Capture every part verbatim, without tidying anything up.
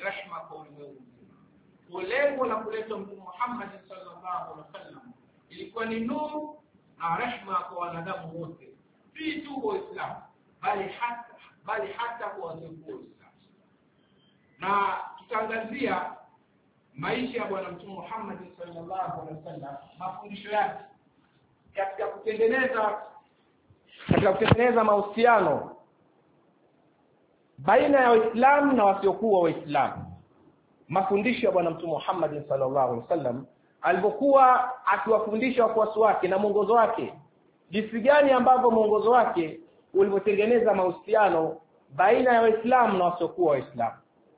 rehema kwa ulimwengu. Lengo la kuleta Mtume Muhammad sallallahu alaihi wasallam ilikuwa ni nuru na rehema kwa wanadamu wote, si tu Waislamu bali hata bali hata kwa wasiokuwa. Na tutaangazia maisha ya bwana Mtume Muhammad sallallahu alaihi wasallam, mafundisho yake katika kutengeneza katika kutengeneza mahusiano baina ya Waislamu na wasiokuwa Waislamu. Mafundisho ya bwana Mtume Muhammad sallallahu alaihi wasallam alipokuwa akiwafundisha wafuasi wake na mwongozo wake, jinsi gani ambavyo mwongozo wake ulivyotengeneza mahusiano baina ya Waislamu na wasiokuwa Waislamu.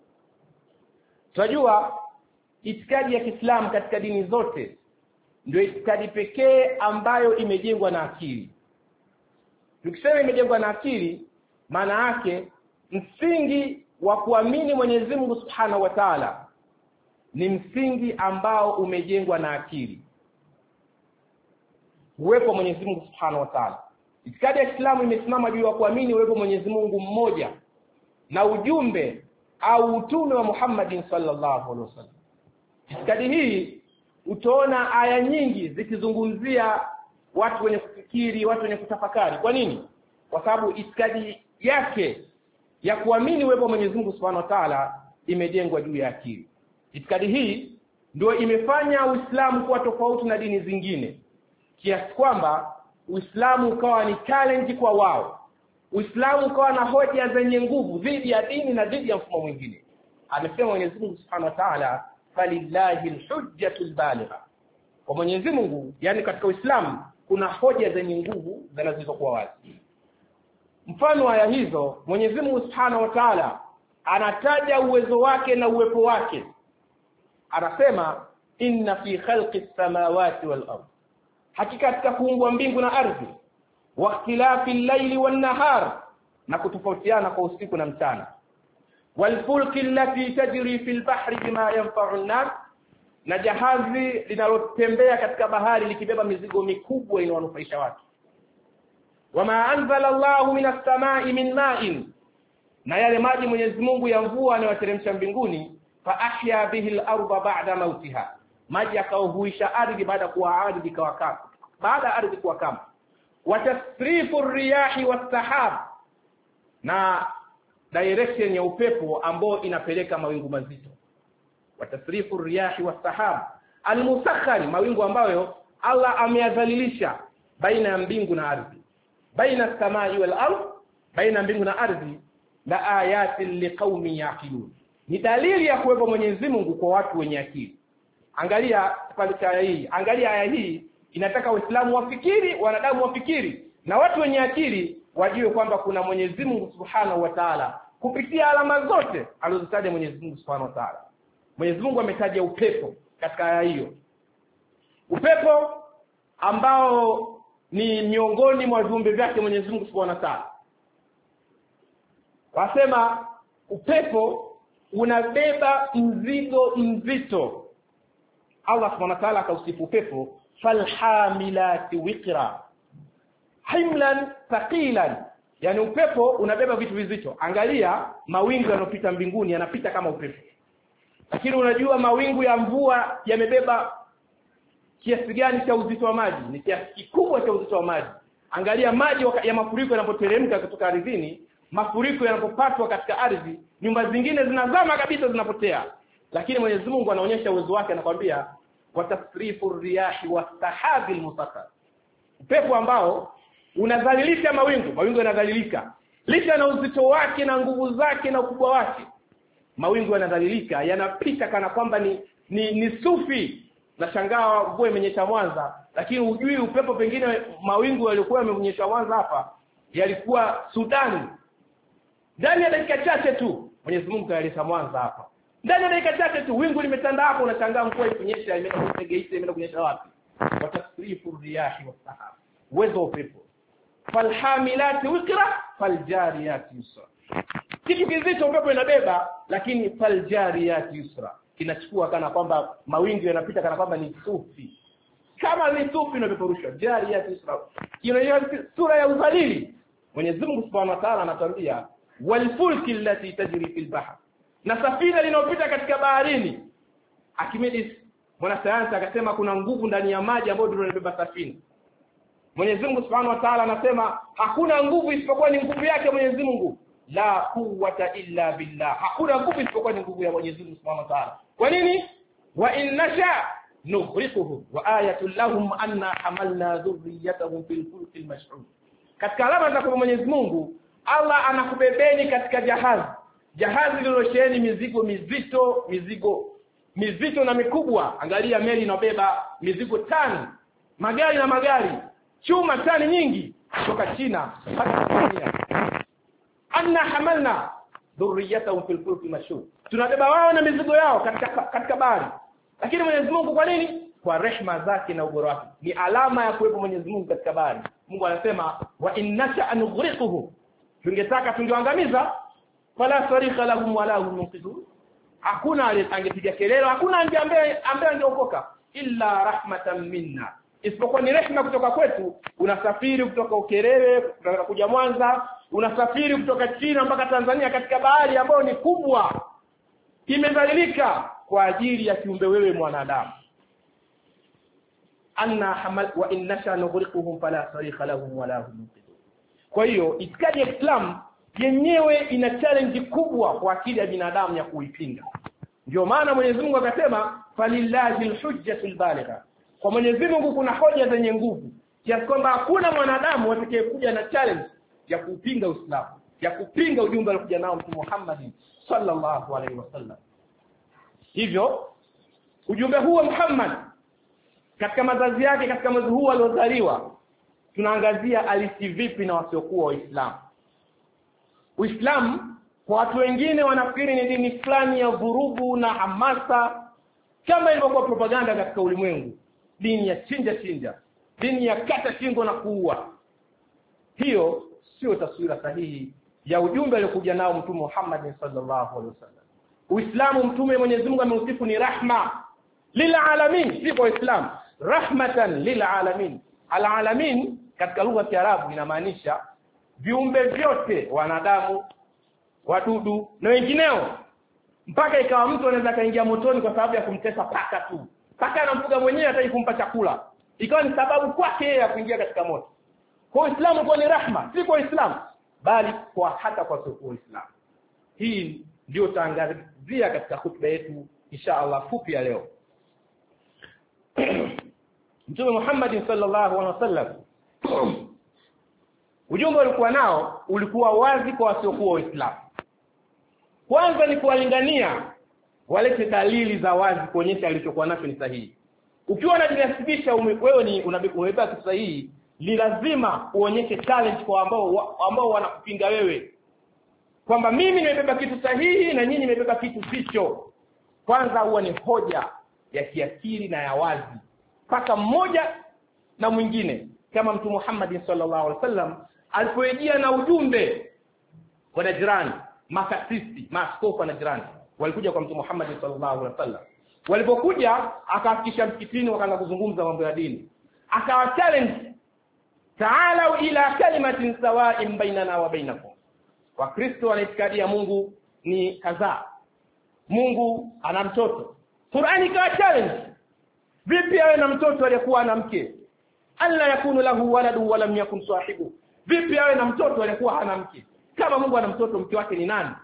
Tunajua itikadi ya Kiislamu katika dini zote ndio itikadi pekee ambayo imejengwa na akili. Tukisema imejengwa na akili, maana yake msingi wa kuamini Mwenyezi Mungu Subhanahu wa Ta'ala ni msingi ambao umejengwa na akili. Uwepo Mwenyezi Mungu Subhanahu wa Ta'ala. Itikadi ya Kiislamu imesimama juu ya kuamini uwepo Mwenyezi Mungu mmoja na ujumbe au utume wa Muhammad sallallahu alaihi wasallam. Itikadi hii utaona aya nyingi zikizungumzia watu wenye kufikiri, watu wenye kutafakari. Kwa nini? Kwa sababu itikadi yake ya kuamini uwepo Mwenyezi Mungu Subhanahu wa Ta'ala imejengwa juu ya akili. Itikadi hii ndio imefanya Uislamu kuwa tofauti na dini zingine, kiasi kwamba Uislamu ukawa ni challenge kwa wao. Uislamu ukawa na hoja zenye nguvu dhidi ya dini na dhidi ya mfumo mwingine. Amesema Mwenyezi Mungu Subhanahu wa Ta'ala, falillahi alhujjatul baligha. Kwa Mwenyezi Mungu, yani katika Uislamu kuna hoja zenye nguvu zinazokuwa wazi. Mfano aya hizo, Mwenyezi Mungu Subhanahu wa Ta'ala anataja uwezo wake na uwepo wake. Anasema inna fi khalqis samawati wal ardh, hakika katika kuumbwa mbingu na ardhi, wa ikhtilafil layli wan nahar, na kutofautiana kwa usiku na mchana, wal fulki allati tajri fil bahri bima yanfa'u an-nas, na jahazi linalotembea katika bahari likibeba mizigo mikubwa inayowanufaisha watu. Wama anzala Allahu minas samai min ma'in, na yale maji Mwenyezi Mungu ya mvua anayoteremsha mbinguni, fa ahya bihi al-ardha ba'da mautiha, maji yakauhuisha ardhi baada kuwa ardhi ikawa kama baada ardhi kuwa kama. Wa tasrifu ar-riyahi was-sahab, na direction ya upepo ambao inapeleka mawingu mazito. Wa tasrifu ar-riyahi was-sahab al-musakhkhar, mawingu ambayo Allah ameyadhalilisha baina ya mbingu na ardhi, baina as-samai wal-ardh, baina mbingu na ardhi, la ayatin liqaumin yaqilun, ni dalili ya kuwepo Mwenyezi Mungu kwa watu wenye akili. Angalia kipande cha aya hii, angalia aya hii inataka Waislamu wafikiri, wanadamu wafikiri, na watu wenye akili wajue kwamba kuna Mwenyezi Mungu Subhanahu wa Ta'ala kupitia alama zote alizozitaja Mwenyezi Mungu Subhanahu wa Ta'ala. Mwenyezi Mungu ametaja upepo katika aya hiyo, upepo ambao ni miongoni mwa viumbe vyake Mwenyezi Mungu Subhanahu wa Ta'ala. Wasema upepo unabeba mzigo mzito. Allah Subhanahu wa Ta'ala akausifu upepo, falhamilati wiqra himlan thaqilan, yani upepo unabeba vitu vizito. Angalia mawingu yanopita mbinguni yanapita kama upepo, lakini unajua mawingu ya mvua yamebeba kiasi gani cha uzito wa maji? Ni kiasi kikubwa cha uzito wa maji. Angalia maji ya mafuriko yanapoteremka kutoka ardhini, mafuriko yanapopatwa katika ardhi, nyumba zingine zinazama kabisa, zinapotea. Lakini Mwenyezi Mungu anaonyesha uwezo wake, anakuambia watasrifu riyahi wasahabil musakhkhar, upepo ambao unadhalilisha mawingu, mawingu yanadhalilika licha na uzito wake na nguvu zake na ukubwa wake. Mawingu yanadhalilika, yanapita kana kwamba ni ni, ni sufi. Nashangaa mvua imenyesha Mwanza, lakini hujui upepo pengine mawingu yalikuwa yamenyesha Mwanza hapa yalikuwa Sudan. Ndani ya dakika chache tu Mwenyezi Mungu kayaleta Mwanza hapa. Ndani ya dakika chache tu wingu limetanda hapo, unashangaa mvua ikinyesha imeenda kutegeisha imeenda kunyesha wapi? Watasrifu riyahi wasahab, uwezo wa upepo. Falhamilati wiqra faljariyati yusra, kitu kizito upepo inabeba, lakini faljariyati yusra kinachukua kana kwamba mawingu yanapita kana kwamba ni sufi, kama ni sufi inapeperushwa. Jariyati yusra inayo sura ya udhalili. Mwenyezi Mungu Subhanahu wa Ta'ala anatuambia wal fulki allati tajri fil bahr, na safina linalopita katika baharini. Archimedes mwanasayansi akasema kuna nguvu ndani ya maji ambayo ndio inabeba safina. Mwenyezi Mungu Subhanahu wa Ta'ala anasema hakuna nguvu isipokuwa ni nguvu yake Mwenyezi Mungu. La quwwata illa billah. Hakuna nguvu isipokuwa ni nguvu ya Mwenyezi Mungu Subhanahu wa Ta'ala. Kwa nini? Wa in nasha nughriquhum wa ayatul lahum anna hamalna dhurriyyatahum fil fulkil mash'un. Katika alama za kwa Mwenyezi Mungu, Allah anakubebeni katika jahazi. Jahazi lililosheheni mizigo mizito, mizigo mizito na mikubwa. Angalia meli inabeba mizigo tani, magari na magari, chuma tani nyingi kutoka China mpaka Tanzania. Anna hamalna dhurriyyatahum fil fulkil mash'un. Tunabeba wao na mizigo yao katika katika bahari. Lakini Mwenyezi Mungu kwa nini? Kwa rehema zake na ubora wake. Ni alama ya kuwepo Mwenyezi Mungu katika bahari. Mungu anasema wa innasha anughriquhum. Tungetaka tungeangamiza fala sarikha lahum wala hum yunqidun. Hakuna aliyepiga kelele, hakuna ambaye ambaye angeokoka illa rahmatan minna. Isipokuwa ni rehema kutoka kwetu. Unasafiri kutoka Ukerewe unataka kuja Mwanza, unasafiri kutoka China mpaka Tanzania katika bahari ambayo ni kubwa, imedhalilika kwa ajili ya kiumbe wewe mwanadamu. Anna hamal wa innasha nughriquhum fala sarikha lahum wala hum yunqidun. Kwa hiyo itikadi ya Islam yenyewe ina challenge kubwa kwa akili ya binadamu ya kuipinga. Ndio maana Mwenyezi Mungu akasema falillahi alhujjatul baligha. Kwa Mwenyezi Mungu kuna hoja zenye nguvu kiasi kwamba hakuna mwanadamu atakayekuja na challenge ya kupinga Uislamu, ya kupinga ujumbe aliokuja nao Mtume Muhammad sallallahu alaihi wasallam. Hivyo ujumbe huu wa Muhammad katika mazazi yake, katika mwezi huu aliozaliwa, tunaangazia alisi vipi na wasiokuwa Waislamu. Uislamu kwa watu wengine wanafikiri ni dini fulani ya vurugu na hamasa, kama ilivyokuwa propaganda katika ulimwengu, dini ya chinja chinja, dini ya kata shingo na kuua. Hiyo sio taswira sahihi ya ujumbe aliokuja nao Mtume Muhammad sallallahu alaihi wasallam. Uislamu Mtume Mwenyezi Mungu ameusifu ni rahma lil alamin, si kwa Islam, rahmatan lil alamin. Al alamin katika lugha ya Kiarabu inamaanisha viumbe vyote, wanadamu, wadudu na wengineo, mpaka ikawa mtu anaweza kaingia motoni kwa sababu ya kumtesa paka tu. Paka anamfuga mwenyewe hata kumpa chakula, ikawa ni sababu kwake ya kuingia katika moto. Kwa Uislamu kwa ni rahma, si kwa Islam, bali kwa hata kwa sio Uislamu. Hii ndio tutaangazia katika hutuba yetu insha Allah fupi ya leo. Mtume Muhammad sallallahu alaihi wasallam ujumbe ulikuwa nao ulikuwa wazi kwa wasiokuwa Waislamu. Kwanza ni kuwalingania walete dalili za wazi kuonyesha alichokuwa nacho ni sahihi. Ukiwa unajinasibisha wewe ni unabeba kitu sahihi, ni lazima uonyeshe challenge kwa ambao ambao wanakupinga wewe, kwamba mimi nimebeba kitu sahihi na nyinyi nimebeba kitu sicho. Kwanza huwa ni hoja ya kiakili na ya wazi paka mmoja na mwingine, kama Mtume Muhammad sallallahu alaihi wasallam alipojia na ujumbe kwa Najran. Makasisi, maaskofu wa Najran walikuja kwa Mtume Muhammad sallallahu alaihi wasallam. Walipokuja akafikisha msikitini, wakaanza kuzungumza mambo ya dini. Akawa challenge, ta'ala ila kalimatin sawa'in bainana wa bainakum. Wakristo wanaitikadi ya Mungu ni kadhaa, Mungu ana mtoto. Qur'ani ikawa challenge, vipi awe na mtoto aliyekuwa ana mke? Alla yakunu lahu waladu wa lam yakun sahibu. Vipi awe na mtoto aliyekuwa hana mke? Kama Mungu ana mtoto, mke wake ni nani?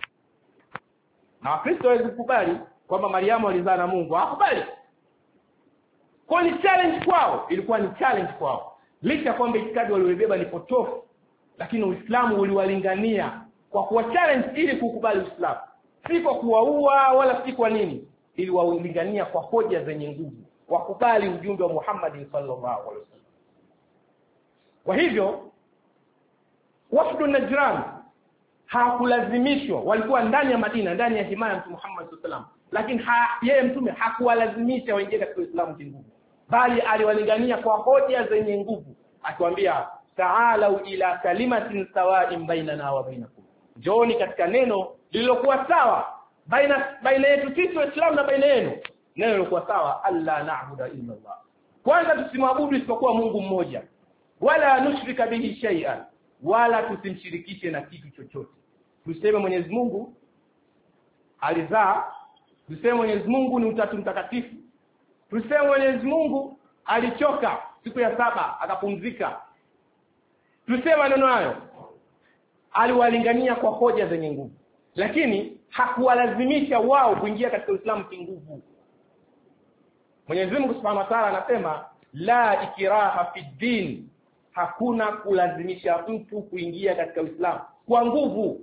Na Wakristo walikubali kwamba Mariamu alizaa na Mungu, hakubali. Kwa ni challenge kwao, ilikuwa ni challenge kwao. Licha kwamba itikadi waliobeba ni potofu, lakini Uislamu uliwalingania kwa kuwa challenge ili kukubali Uislamu. Si kwa kuwaua wala si kwa nini, ili wawalingania kwa hoja zenye nguvu, wakubali ujumbe wa Muhammad sallallahu alaihi wasallam. Kwa hivyo wafdu Najran hawakulazimishwa, walikuwa ndani ya Madina, ndani ya himaya ya Mtume Muhammad sallallahu alaihi wasallam, lakini ha, yeye mtume hakuwalazimisha waingie katika Uislamu kinguvu, bali aliwalingania kwa hoja zenye nguvu, akiwaambia ta'alu ila kalimatin sawa'in bainana wa bainakum. Njooni katika neno lililokuwa sawa baina baina yetu sisi Waislamu na baina yenu. Neno lililokuwa sawa, alla na'budu illa Allah. Kwanza tusimwabudu isipokuwa Mungu mmoja, wala nushrika bihi shay'an, wala tusimshirikishe na kitu chochote. Tuseme Mwenyezi Mungu alizaa. Tuseme Mwenyezi Mungu ni utatu mtakatifu. Tuseme Mwenyezi Mungu alichoka siku ya saba akapumzika. Tuseme maneno hayo. Aliwalingania kwa hoja zenye nguvu, lakini hakuwalazimisha wao kuingia katika Uislamu kinguvu. Mwenyezi Mungu Subhanahu wa Ta'ala anasema la ikraha fi din, hakuna kulazimisha mtu kuingia katika Uislamu kwa nguvu.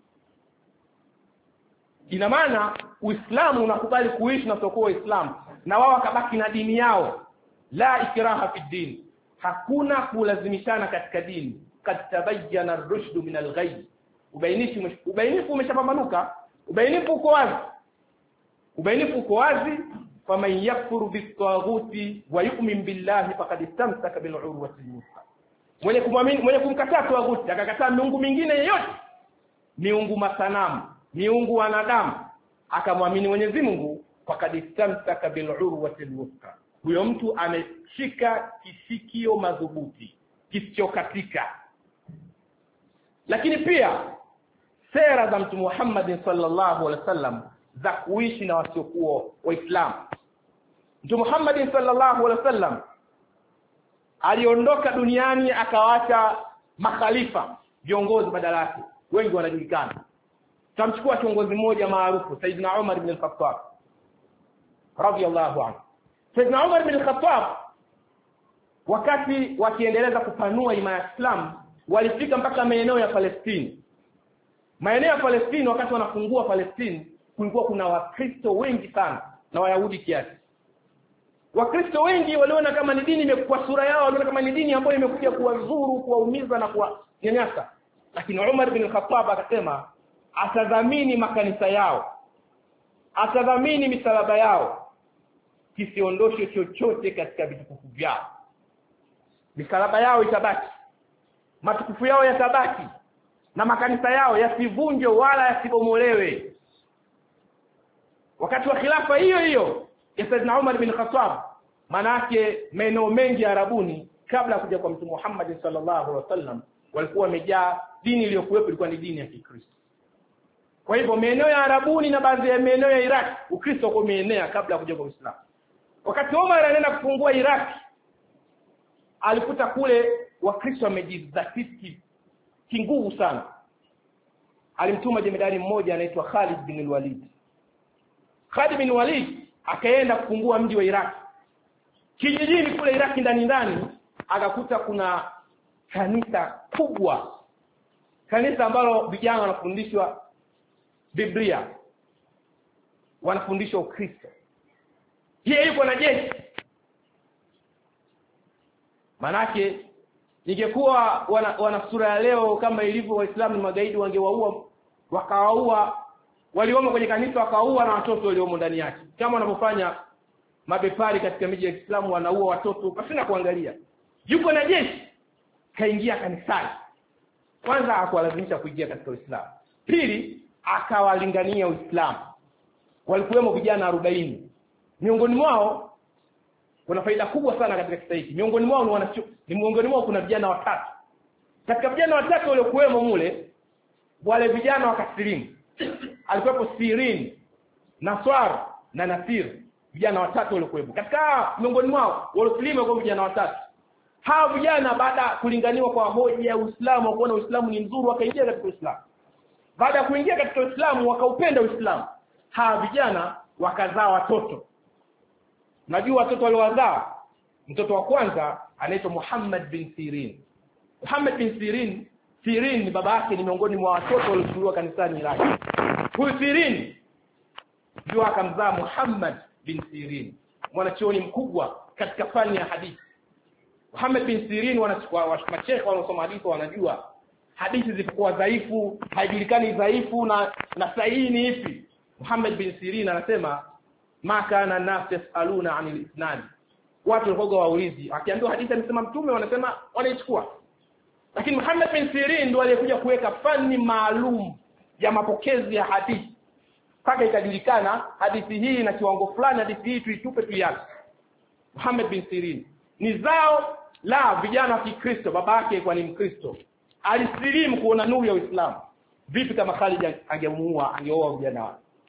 Ina maana Uislamu unakubali kuishi na sio Uislamu, na wao wakabaki na dini yao. La ikraha fi din, hakuna kulazimishana katika dini. Kad tabayyana ar-rushd min al-ghayy, ubainifu ubainifu umeshapambanuka, ubainifu uko wazi, ubainifu uko wazi. Faman yakfuru bit-taghuti wa yu'min billahi faqad istamsaka bil-urwati al-wuthqa, mwenye kumwamini mwenye kumkataa taghuti akakataa miungu mingine yote, miungu masanamu, miungu wanadamu, akamwamini Mwenyezi Mungu, faqad istamsaka bil-urwati al-wuthqa, huyo mtu ameshika kishikio madhubuti kisichokatika. Lakini pia sera za Mtume Muhammad sallallahu alaihi wasallam za kuishi na wasiokuwa Waislamu. Mtume Muhammad sallallahu alaihi wasallam aliondoka duniani akawaacha makhalifa, viongozi badala yake, wengi wanajulikana. Tamchukua kiongozi mmoja maarufu, Saidina Umar ibn al-Khattab radiyallahu anhu. Saidina Umar ibn al-Khattab wakati wakiendeleza kupanua imani ya Islam, walifika mpaka maeneo ya Palestina. Maeneo ya Palestina, wakati wanafungua Palestina, kulikuwa kuna Wakristo wengi sana na Wayahudi kiasi. Wakristo wengi waliona kama ni dini imekuwa sura yao, waliona kama ni dini ambayo imekuja kuwadhuru, kuwaumiza na kuwanyanyasa. Lakini Umar bin Khattab akasema atadhamini makanisa yao, atadhamini misalaba yao, kisiondoshe chochote katika vitukufu vyao. Misalaba yao itabaki, matukufu yao yatabaki, na makanisa yao yasivunjwe wala yasibomolewe. Wakati wa khilafa hiyo hiyo ya Saidina Umar bin Khattab, manake maeneo mengi ya Arabuni kabla ya kuja kwa Mtume Muhammad sallallahu alaihi wasallam walikuwa wamejaa, dini iliyokuwepo ilikuwa ni dini ya Kikristo. Kwa hivyo maeneo ya Arabuni na baadhi ya maeneo ya Iraq, Ukristo ulikuwa umeenea kabla ya kuja kwa Uislamu. Wakati Umar anaenda kufungua Iraq, alikuta kule Wakristo wamejizatiti kinguvu sana. Alimtuma jemedari mmoja anaitwa Khalid bin Walid. Khalid bin Walid akaenda kufungua mji wa Iraq. Kijijini kule Iraq ndani ndani akakuta kuna kanisa kubwa. Kanisa ambalo vijana wanafundishwa Biblia, wanafundishwa Ukristo. Yeye yuko na jeshi. Manake ingekuwa wana, wana sura ya leo kama ilivyo Waislamu ni magaidi, wangewaua, wakawaua waliomo kwenye kanisa, wakawaua na watoto waliomo ndani yake, kama wanavyofanya mabepari katika miji ya Kiislamu, wanaua watoto pasina kuangalia. Yuko na jeshi, kaingia kanisani. Kwanza hakuwalazimisha kuingia katika Uislamu, pili akawalingania Uislamu. Walikuwemo vijana arobaini. Miongoni mwao kuna faida kubwa sana katika kisa hiki. Miongoni mwao ni wanacho, ni miongoni mwao kuna vijana watatu. Katika vijana watatu waliokuwemo mule, wale vijana wakasilimu. Alikuwepo Sirin, Naswar na Nasir, vijana watatu waliokuwepo. Katika miongoni mwao waliosilimu kwa vijana watatu. Hao vijana baada kulinganiwa kwa hoja ya Uislamu, kuona Uislamu ni mzuri, wakaingia katika Uislamu. Baada ya kuingia katika Uislamu wakaupenda Uislamu. Hao vijana wakazaa watoto. Najua watoto waliowazaa, mtoto wa kwanza anaitwa Muhammad bin Sirin. Muhammad bin Sirin, Sirin ni baba yake, ni miongoni mwa watoto waliochukuliwa kanisani Iraq. Huyu Sirin ndio akamzaa Muhammad bin Sirin, mwanachuoni mkubwa katika fani ya hadithi. Muhammad bin Sirin, wanachukua mashekhe wanaosoma hadithi wanajua hadithi zilipokuwa dhaifu, haijulikani dhaifu na na sahihi ni ipi. Muhammad bin Sirin anasema ma kana nas yasaluna anil isnad, watu walikuwa waulizi, akiambiwa hadithi amesema mtume wanasema wanaichukua. Lakini Muhammad bin Sirin ndiye aliyekuja kuweka fani maalum ya mapokezi ya hadithi, mpaka ikajulikana hadithi hii na kiwango fulani, hadithi hii tuitupe tuiache. Muhammad bin Sirin ni zao la vijana wa Kikristo, baba yake alikuwa ni Mkristo, alisilimu kuona nuru ya Uislamu. Vipi kama Khalid angemuua, angeoa vijana wake?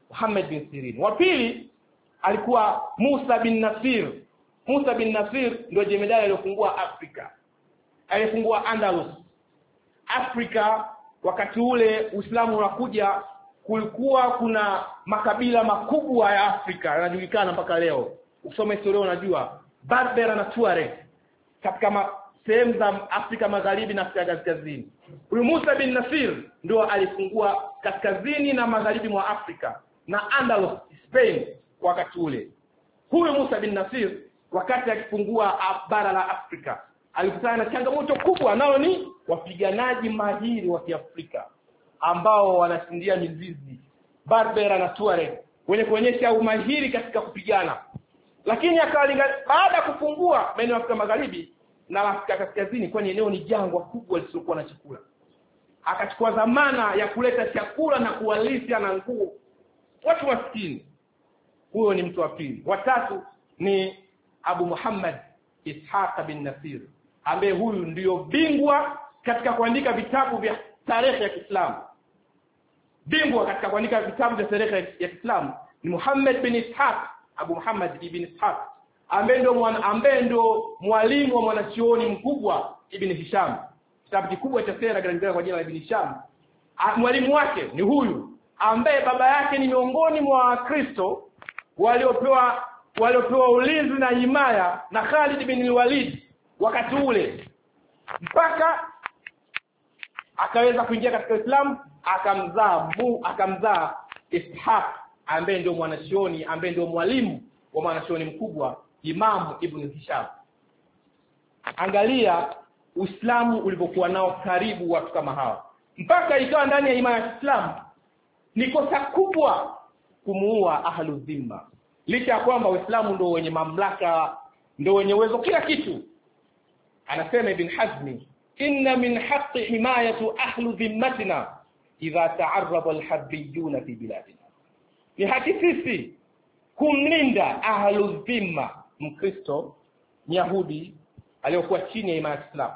Muhammad bin Sirin. Wa pili alikuwa Musa bin Nasir. Musa bin Nasir ndio jemedari aliyofungua Afrika. Alifungua Andalus. Afrika wakati ule Uislamu unakuja, kulikuwa kuna makabila makubwa ya Afrika yanajulikana mpaka leo. Usome historia unajua Berbera na Tuareg katika sehemu za Afrika Magharibi na Afrika Kaskazini. Huyu Musa bin Nasir ndio alifungua kaskazini na magharibi mwa Afrika na Andalus, Spain wakati ule. Huyu Musa bin Nasir wakati akifungua bara la Afrika alikutana na changamoto kubwa, nao ni wapiganaji mahiri wa Kiafrika ambao wanashindia mizizi, Berbera na Tuareg, wenye kuonyesha umahiri katika kupigana. Lakini akalinga baada ya kufungua maeneo ya Afrika Magharibi na Afrika Kaskazini, kwani eneo ni jangwa kubwa lisiokuwa na chakula, akachukua dhamana ya kuleta chakula na kuwalisha na nguo watu maskini. Huyo ni mtu wa pili. Watatu ni Abu Muhammad Ishaq bin Nasir, ambaye huyu ndio bingwa katika kuandika vitabu vya tarehe ya Kiislamu. Bingwa katika kuandika vitabu vya tarehe ya Kiislamu ni Muhammad bin Ishaq, Abu Muhammad ibn Ishaq, ambaye ndio ambaye ndio mwalimu wa mwanachuoni mkubwa Ibn Hisham. Kitabu kikubwa cha sera kinajulikana kwa jina la Ibn Hisham. Mwalimu wake ni huyu ambaye baba yake ni miongoni mwa Kristo waliopewa waliopewa ulinzi na himaya na Khalid bin Walid wakati ule, mpaka akaweza kuingia katika Uislamu, akamzaa mu akamzaa Ishaq ambaye ndio mwanachuoni ambaye ndio mwalimu wa mwanachuoni mkubwa Imam Ibn Hisham. Angalia Uislamu ulivyokuwa nao karibu watu kama hawa, mpaka ikawa ndani ya imani ya Islam ni kosa kubwa kumuua ahlu dhimma, licha ya kwamba Uislamu ndio wenye mamlaka, ndio wenye uwezo kila kitu. Anasema Ibn Hazmi, inna min haqqi himayatu ahlu dhimmatina idha ta'arrada al-habbiyun fi biladina, ni haki sisi kumlinda ahlu dhimma, Mkristo, Myahudi aliyokuwa chini ya imani ya Islam,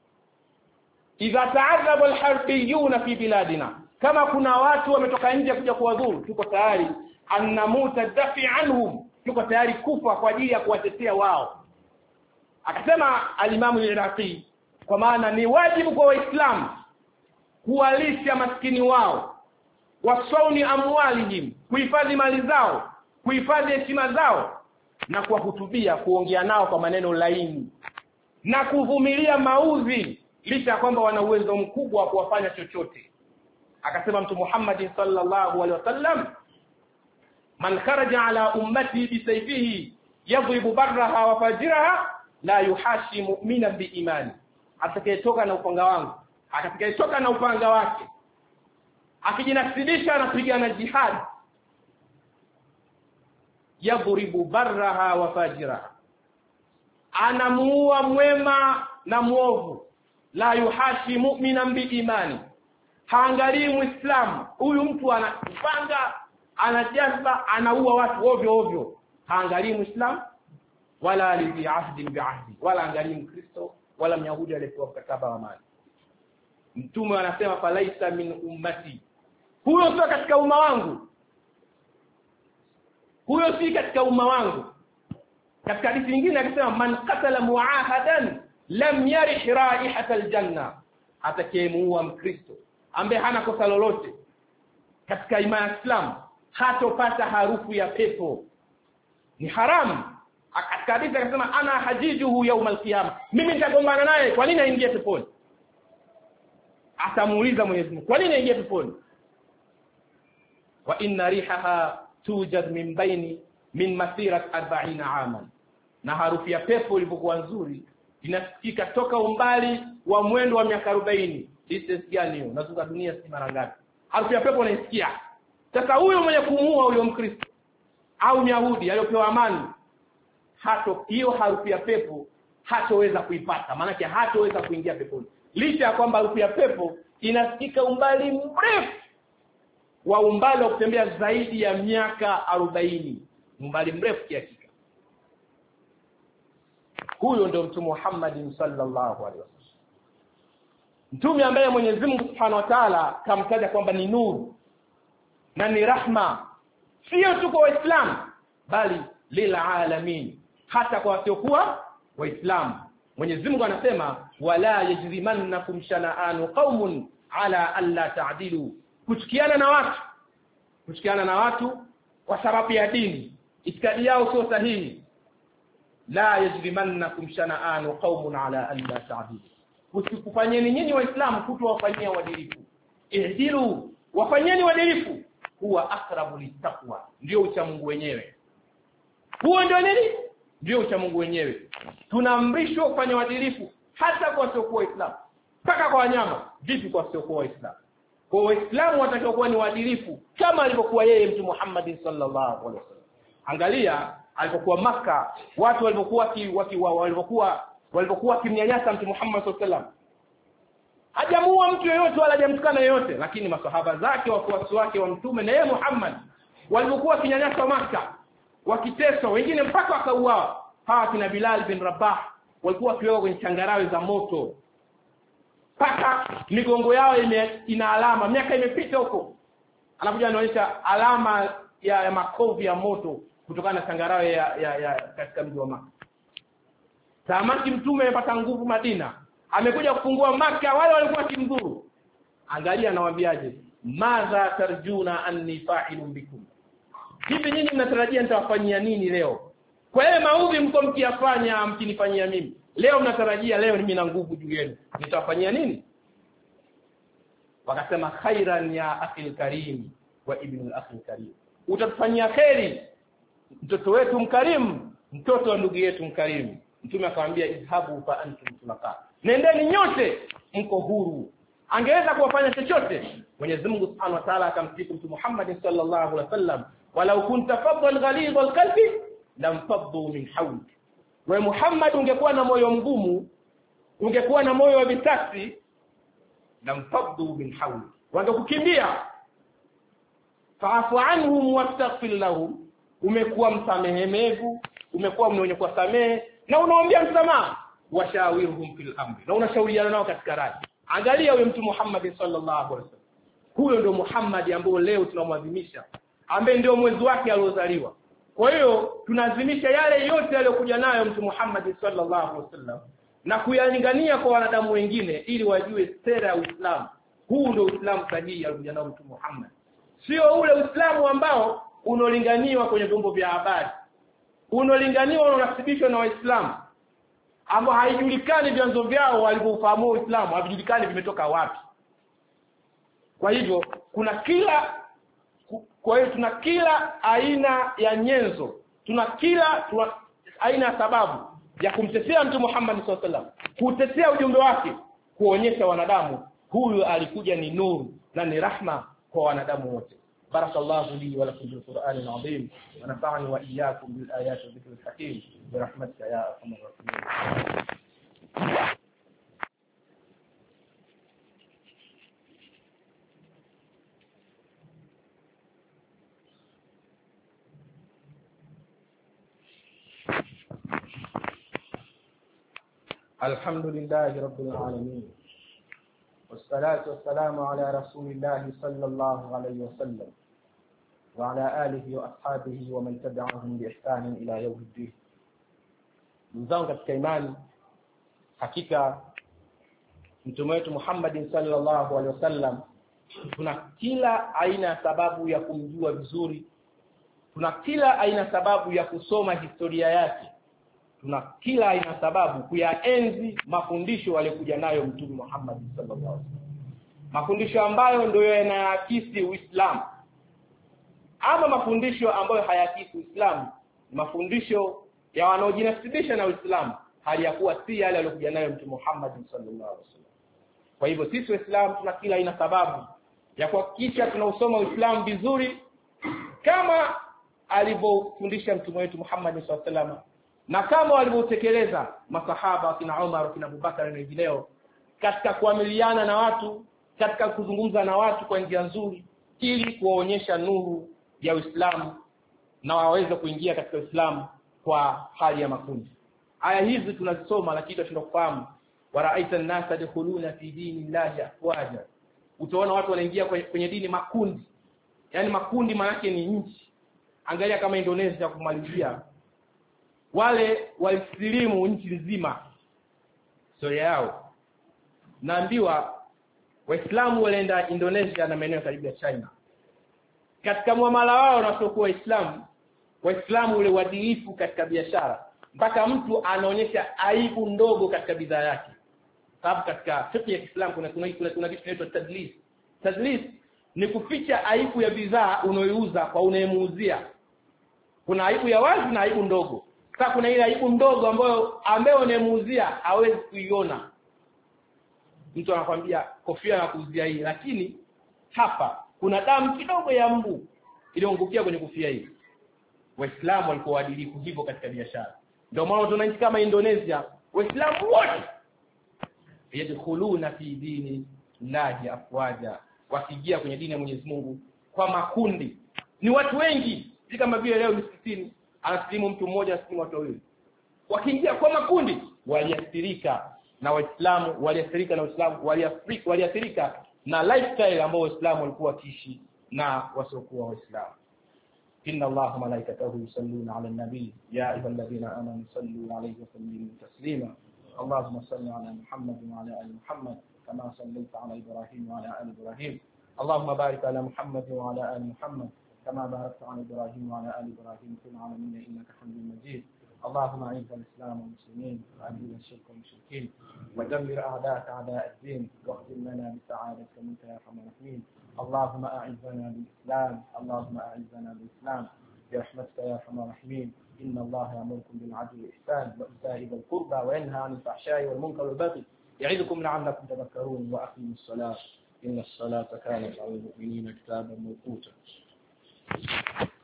idha ta'arrada al-harbiyun fi biladina, kama kuna watu wametoka nje kuja kuwadhuru, tuko tayari annamuta dafi anhum, tuko tayari kufa kwa ajili ya kuwatetea wao. Akasema al-Imam al-Iraqi, kwa maana ni wajibu kwa Waislamu kuwalisha maskini wao, wasauni amwalihim, kuhifadhi mali zao, kuhifadhi heshima zao, na kuwahutubia, kuongea nao kwa maneno laini, na kuvumilia mauzi licha ya kwamba wana uwezo mkubwa wa kuwafanya chochote. Akasema Mtume Muhammad sallallahu alaihi wasallam, man kharaja ala ummati bisayfihi yadribu barraha wa fajiraha la yuhashi mu'mina bi imani, atakayetoka na upanga wangu, atakayetoka na upanga wake akijinasibisha anapigana jihad, yadribu barraha wa fajiraha, anamuua mwema na muovu, la yuhashi mu'mina bi imani, haangalii Muislamu. Huyu mtu anapanga, anajazba, anaua watu ovyo ovyo, haangalii Muislamu wala li ahdi bi ahdi, wala angalii Mkristo wala Myahudi aliyepewa mkataba wa amani. Mtume anasema falaisa min ummati, huyo sio katika umma wangu, huyo si katika umma wangu. Katika hadithi nyingine akasema man qatala muahadan lam yarih raihata aljanna, atakayemuua Mkristo ambaye hana kosa lolote katika imani ya Islam hatopata harufu ya pepo, ni haramu. Katika hadithi akasema ana hajijuhu yaum alqiyama, mimi nitagombana naye kwa nini aingie peponi. Atamuuliza Mwenyezi Mungu, kwa nini aingie peponi? Wa inna rihaha tujad min baini min masirat arobaini aman, na harufu ya pepo ilipokuwa nzuri inasikika toka umbali wa mwendo wa miaka arobaini. Distance gani hiyo? Nazunguka dunia si mara ngapi? Harufu ya pepo unaisikia. Sasa huyo mwenye kumuua huyo Mkristo au Myahudi aliyopewa amani, hato hiyo harufu ya pepo hatoweza kuipata, maana yake hatoweza kuingia peponi, licha ya kwamba harufu ya pepo inasikika umbali mrefu wa umbali wa kutembea zaidi ya miaka arobaini, umbali mrefu kiasi. Huyo ndio Mtume Muhammad sallallahu alaihi wasallam, mtume ambaye Mwenyezi Mungu Subhanahu wa Ta'ala kamtaja kwamba ni nuru na ni rahma sio tu kwa Waislamu bali lila alamin, hata kwa wasiokuwa Waislamu. Mwenyezi Mungu anasema wala yajrimannakum shana'anu qaumun ala alla ta'dilu, kuchukiana na watu kuchukiana na watu kwa sababu ya dini, itikadi yao sio sahihi. La yajrimannakum shana'anu qaumun ala alla ta'dilu, usikufanyeni nyinyi Waislamu kutowafanyia uadilifu. Ihdilu, wafanyeni uadilifu, huwa aqrabu littaqwa, ndio ucha Mungu wenyewe. Huo ndio nini? Ndio ucha Mungu wenyewe. Tunaamrishwa kufanya uadilifu hata kwa wasiokuwa Waislamu, mpaka kwa wanyama. Vipi kwa wasiokuwa Waislamu? Kwa Waislamu watakiwa kuwa ni waadilifu kama alivyokuwa yeye Mtume Muhammad sallallahu alaihi wasallam. Angalia alipokuwa Makka, watu walipokuwa walipokuwa walipokuwa kimnyanyasa Mtume Muhammad sallallahu alaihi wasallam, hajamuua mtu yeyote wala hajamtukana yeyote, lakini masahaba zake, wafuasi wake wa Mtume na yeye Muhammad walipokuwa kinyanyasa Makka, wakiteswa, wengine mpaka wakauawa. Hawa kina Bilal bin Rabah walikuwa wakiwekwa kwenye changarawe za moto, paka migongo yao ime, ina alama. Miaka imepita huko, anakuja anaonyesha alama ya, ya makovu ya moto kutokana na changarawe ya, ya, ya katika mji wa Makka. Samaki Mtume amepata nguvu Madina, amekuja kufungua Makka, wale walikuwa kimdhuru. Angalia anawaambiaje, madha tarjuna anni fa'ilun bikum, hivi nyinyi mnatarajia nitawafanyia nini leo? Kwa hiyo maudhi mko mkiyafanya mkinifanyia mimi, leo mnatarajia leo mimi na nguvu juu yenu, nitawafanyia nini? Wakasema khairan ya akhil karim wa ibn al-akhil karim, utatufanyia khairi mtoto wetu mkarimu, mtoto wa ndugu yetu mkarimu. Mtume akamwambia idhabu fa antum tulqa, nendeni nyote mko huru. Angeweza kuwafanya chochote. Mwenyezi Mungu Subhanahu wa Ta'ala akamsifu Mtume Muhammad sallallahu alaihi wasallam, walau kunta faddan ghalidha alqalbi lam faddu min hawlik. Wa Muhammad, ungekuwa na moyo mgumu, ungekuwa na moyo wa vitasi, lam faddu min hawlik, wangekukimbia. Fa'fu anhum wastaghfir lahum, umekuwa msamehemevu, umekuwa mwenye kusamehe na unaombea msamaha. Washawirhum fil amri, na unashauriana nao katika rai. Angalia huyo Mtume Muhammad sallallahu alaihi wasallam, huyo ndio Muhammad ambaye leo tunamwadhimisha, ambaye ndio mwezi wake aliozaliwa. Kwa hiyo tunaadhimisha yale yote aliyokuja nayo Mtume Muhammad sallallahu alaihi wasallam na kuyalingania kwa wanadamu wengine ili wajue sera ya Uislamu. Huu ndio Uislamu sahihi aliokuja nao Mtume Muhammad, sio ule Uislamu ambao unolinganiwa kwenye vyombo vya habari, unolinganiwa unasibishwa na Waislamu ambao haijulikani vyanzo vyao walivyofahamu Uislamu, havijulikani vimetoka wapi. Kwa hivyo kuna kila kwa hiyo tuna kila aina ya nyenzo, tuna kila tuna aina ya sababu ya kumtetea Mtume Muhammad sallallahu alaihi wasallam, kutetea ujumbe wake, kuonyesha wanadamu huyu alikuja ni nuru na ni rahma kwa wanadamu wote. Barakallahu li wa lakum bil Qur'anil azim wa nafa'ani wa iyyakum bil ayati wa dhikril hakim bi rahmatika ya arhamar rahimin. الحمد لله رب العالمين والصلاة والسلام على رسول الله صلى الله عليه وسلم وعلى آله وأصحابه ومن تبعهم بإحسان إلى يوم الدين. Mzangu katika imani, hakika mtume wetu Muhammad sallallahu alaihi wasallam tuna kila aina sababu ya kumjua vizuri, tuna kila aina sababu ya kusoma historia yake, tuna kila aina sababu kuyaenzi mafundisho aliyokuja nayo Mtume Muhammad sallallahu alaihi wasallam, mafundisho ambayo ndio yanaakisi Uislamu. Ama mafundisho ambayo hayakisi Uislamu, mafundisho ya wanaojinasibisha na Uislamu, hali ya kuwa si yale aliyokuja nayo Mtume Muhammad sallallahu alaihi wasallam. Kwa hivyo sisi Waislamu tuna kila aina sababu ya kuhakikisha tunausoma Uislamu vizuri kama alivyofundisha Mtume wetu Muhammad sallallahu alaihi wasallam, na kama walivyotekeleza masahaba kina Umar kina Abubakar na wengineo katika kuamiliana na watu, katika kuzungumza na watu kwa njia nzuri, ili kuwaonyesha nuru ya Uislamu na waweze kuingia katika Uislamu kwa hali ya makundi. Aya hizi tunazisoma lakini tunashindwa kufahamu. Waraaita an-nasa yadkhuluna fi dinillahi afwaja, utaona watu wanaingia kwenye dini makundi. Yaani makundi maana yake ni nchi, angalia kama Indonesia kumalizia, wale walisilimu nchi nzima historia yao. Naambiwa Waislamu walienda Indonesia na maeneo karibu ya China. Katika muamala wao na wasiokuwa Waislamu, Waislamu ule uadilifu katika biashara, mpaka mtu anaonyesha aibu ndogo katika bidhaa yake. Sababu katika fiqh ya Kiislamu kuna kuna kuna kuna kitu kinaitwa tadlis. Tadlis ni kuficha aibu ya bidhaa unayoiuza kwa unayemuuzia. Kuna aibu ya wazi na aibu ndogo. Sasa kuna ile aibu ndogo ambayo ambaye unayemuuzia hawezi kuiona. Mtu anakuambia kofia na kuuzia hii, lakini hapa kuna damu kidogo ya mbu iliyoangukia kwenye kofia hii. Waislamu walikuwa waadilifu hivyo katika biashara. Ndio maana tuna nchi kama Indonesia, Waislamu wote yadkhuluna fi dini lahi afwaja, wakiingia kwenye dini ya Mwenyezi Mungu kwa makundi. Ni watu wengi, si kama vile leo msikitini anasilimu mtu mmoja, asilimu watu wawili. Wakiingia kwa makundi, waliathirika na Waislamu, waliathirika na Waislamu, waliathirika waliathirika na lifestyle ambao Waislamu walikuwa wakiishi na wasiokuwa Waislamu. Inna Allaha malaikatahu yusalluna 'alan nabiy ya ayyuhalladhina amanu sallu 'alayhi wa sallimu taslima. Allahumma salli 'ala Muhammad wa 'ala ali Muhammad kama sallaita 'ala Ibrahim wa 'ala ali Ibrahim. Allahumma barik 'ala Muhammad wa 'ala ali Muhammad kama barakta 'ala Ibrahim wa 'ala ali Ibrahim fil 'alamin innaka Hamidum Majid. اللهم اعز الاسلام والمسلمين واذل الشرك والمشركين ودمر اعداءك اعداء الدين واختم لنا بسعادتك منك يا ارحم الراحمين. اللهم اعزنا بالاسلام، اللهم اعزنا بالاسلام برحمتك يا ارحم الراحمين. ان الله يامركم بالعدل والاحسان وايتاء ذي القربى وينهى عن الفحشاء والمنكر والبغي يعظكم لعلكم تذكرون. واقيموا الصلاه ان الصلاه كانت على المؤمنين كتابا موقوتا.